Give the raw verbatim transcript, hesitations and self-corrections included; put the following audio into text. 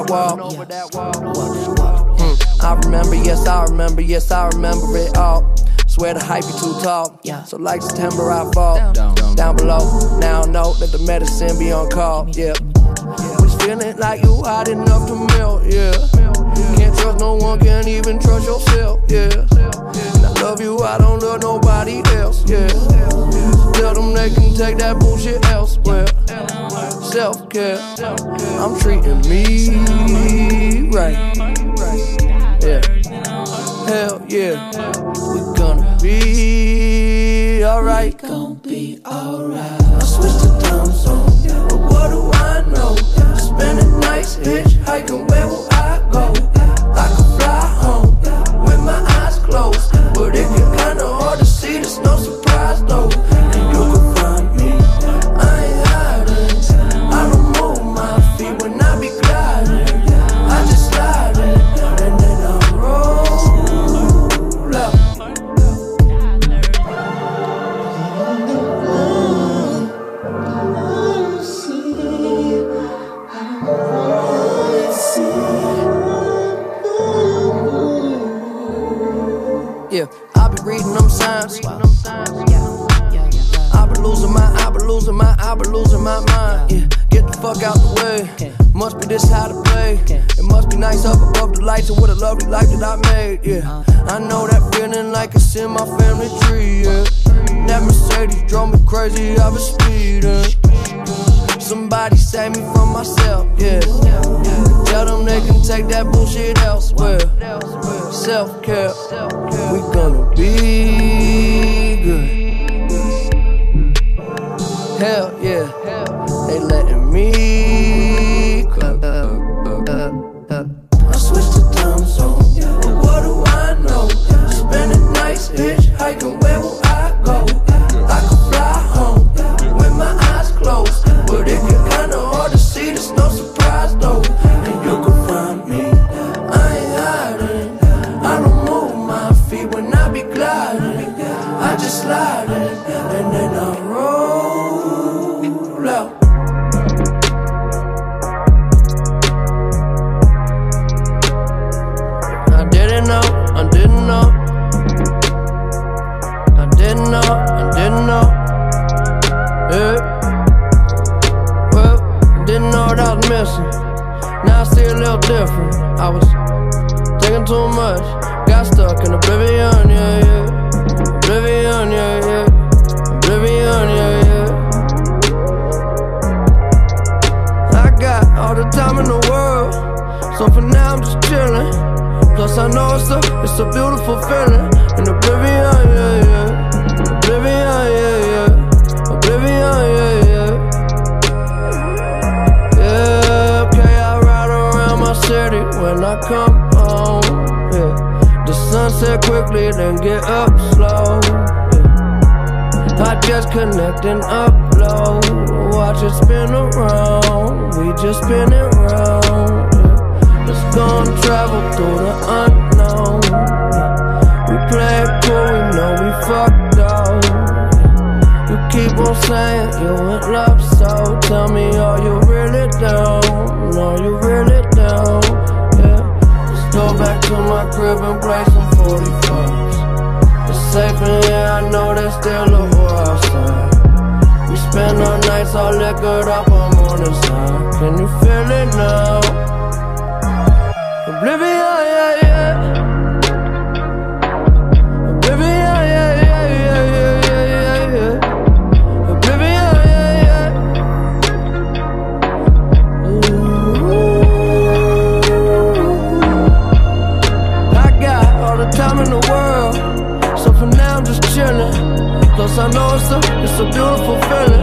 that wall. Hmm. I remember, yes, I remember, yes, I remember it all. Swear the hype be too tall, so like September I fall down below. Now I know that the medicine be on call, yeah. Was feeling like you hot enough to melt, yeah. Can't trust no one, can't even trust yourself, yeah. And I love you, I don't love nobody else, yeah. Tell them they can take that bullshit elsewhere. Self-care, I'm treating me right, yeah. Hell yeah, we gonna be alright. Gonna be alright. I switch the time zone, but what do I know? Spending nights hitchhiking, where will I go? I could fly home with my eyes closed, but it get kinda hard to see, there's no surprise though. And you can find me, I ain't hiding. I don't move my feet when I be gliding. I just slide in, and then I roll up. Yeah, I be reading them signs. I be losing my, I be losing my, I be losing my mind. Yeah, get the fuck out the way. Must be this how to play. It must be nice up above the lights, and what a lovely life that I made. Yeah, I know that feeling like it's in my family tree. Yeah, that Mercedes drove me crazy. I was speeding. Somebody save me from myself. Yeah, tell them they can take that bullshit elsewhere. Self-care, we gonna be good. Hell yeah, they letting me go. I switched the time zone, but what do I know? Spending nights hitchhiking, where will I go? I could fly home with my eyes closed, but it get kinda hard to see, there's no surprise though. And you can find me, I ain't hiding. I don't move my feet when I be gliding. I just slide in, and then I roll out. I didn't know, I didn't know. I didn't know, I didn't know. Yeah. Well, didn't know what I was missing. Now I see a little different. I was taking too much, got stuck in oblivion, yeah, yeah. Oblivion, yeah, yeah. Oblivion, yeah, yeah. I got all the time in the world, so for now I'm just chilling. Plus I know it's a, it's a beautiful feeling. In oblivion, yeah, yeah. Oblivion, yeah, yeah. Oblivion, yeah, yeah. Yeah, okay, I ride around my city when I come home, yeah. The sunset quickly, then get up slow, yeah. I just connect and upload. Watch it spin around, we just spin it round, yeah. Let's go and travel through the unknown, yeah. We play it cool, we know we fucked up, yeah. You keep on saying you in love, so tell me, are you really down? Are you really down? Yeah. Go back to my crib and play some forty-fives. It's safe in here, I know there's still a war outside. We spend our nights all liquored up on morning side. Can you feel it now? Oblivion, yeah, yeah. Oblivion, yeah, yeah, yeah, yeah, yeah, yeah. Oblivion, yeah, yeah. Ooh. I got all the time in the world, so for now I'm just chilling. Plus I know it's a, it's a beautiful feeling.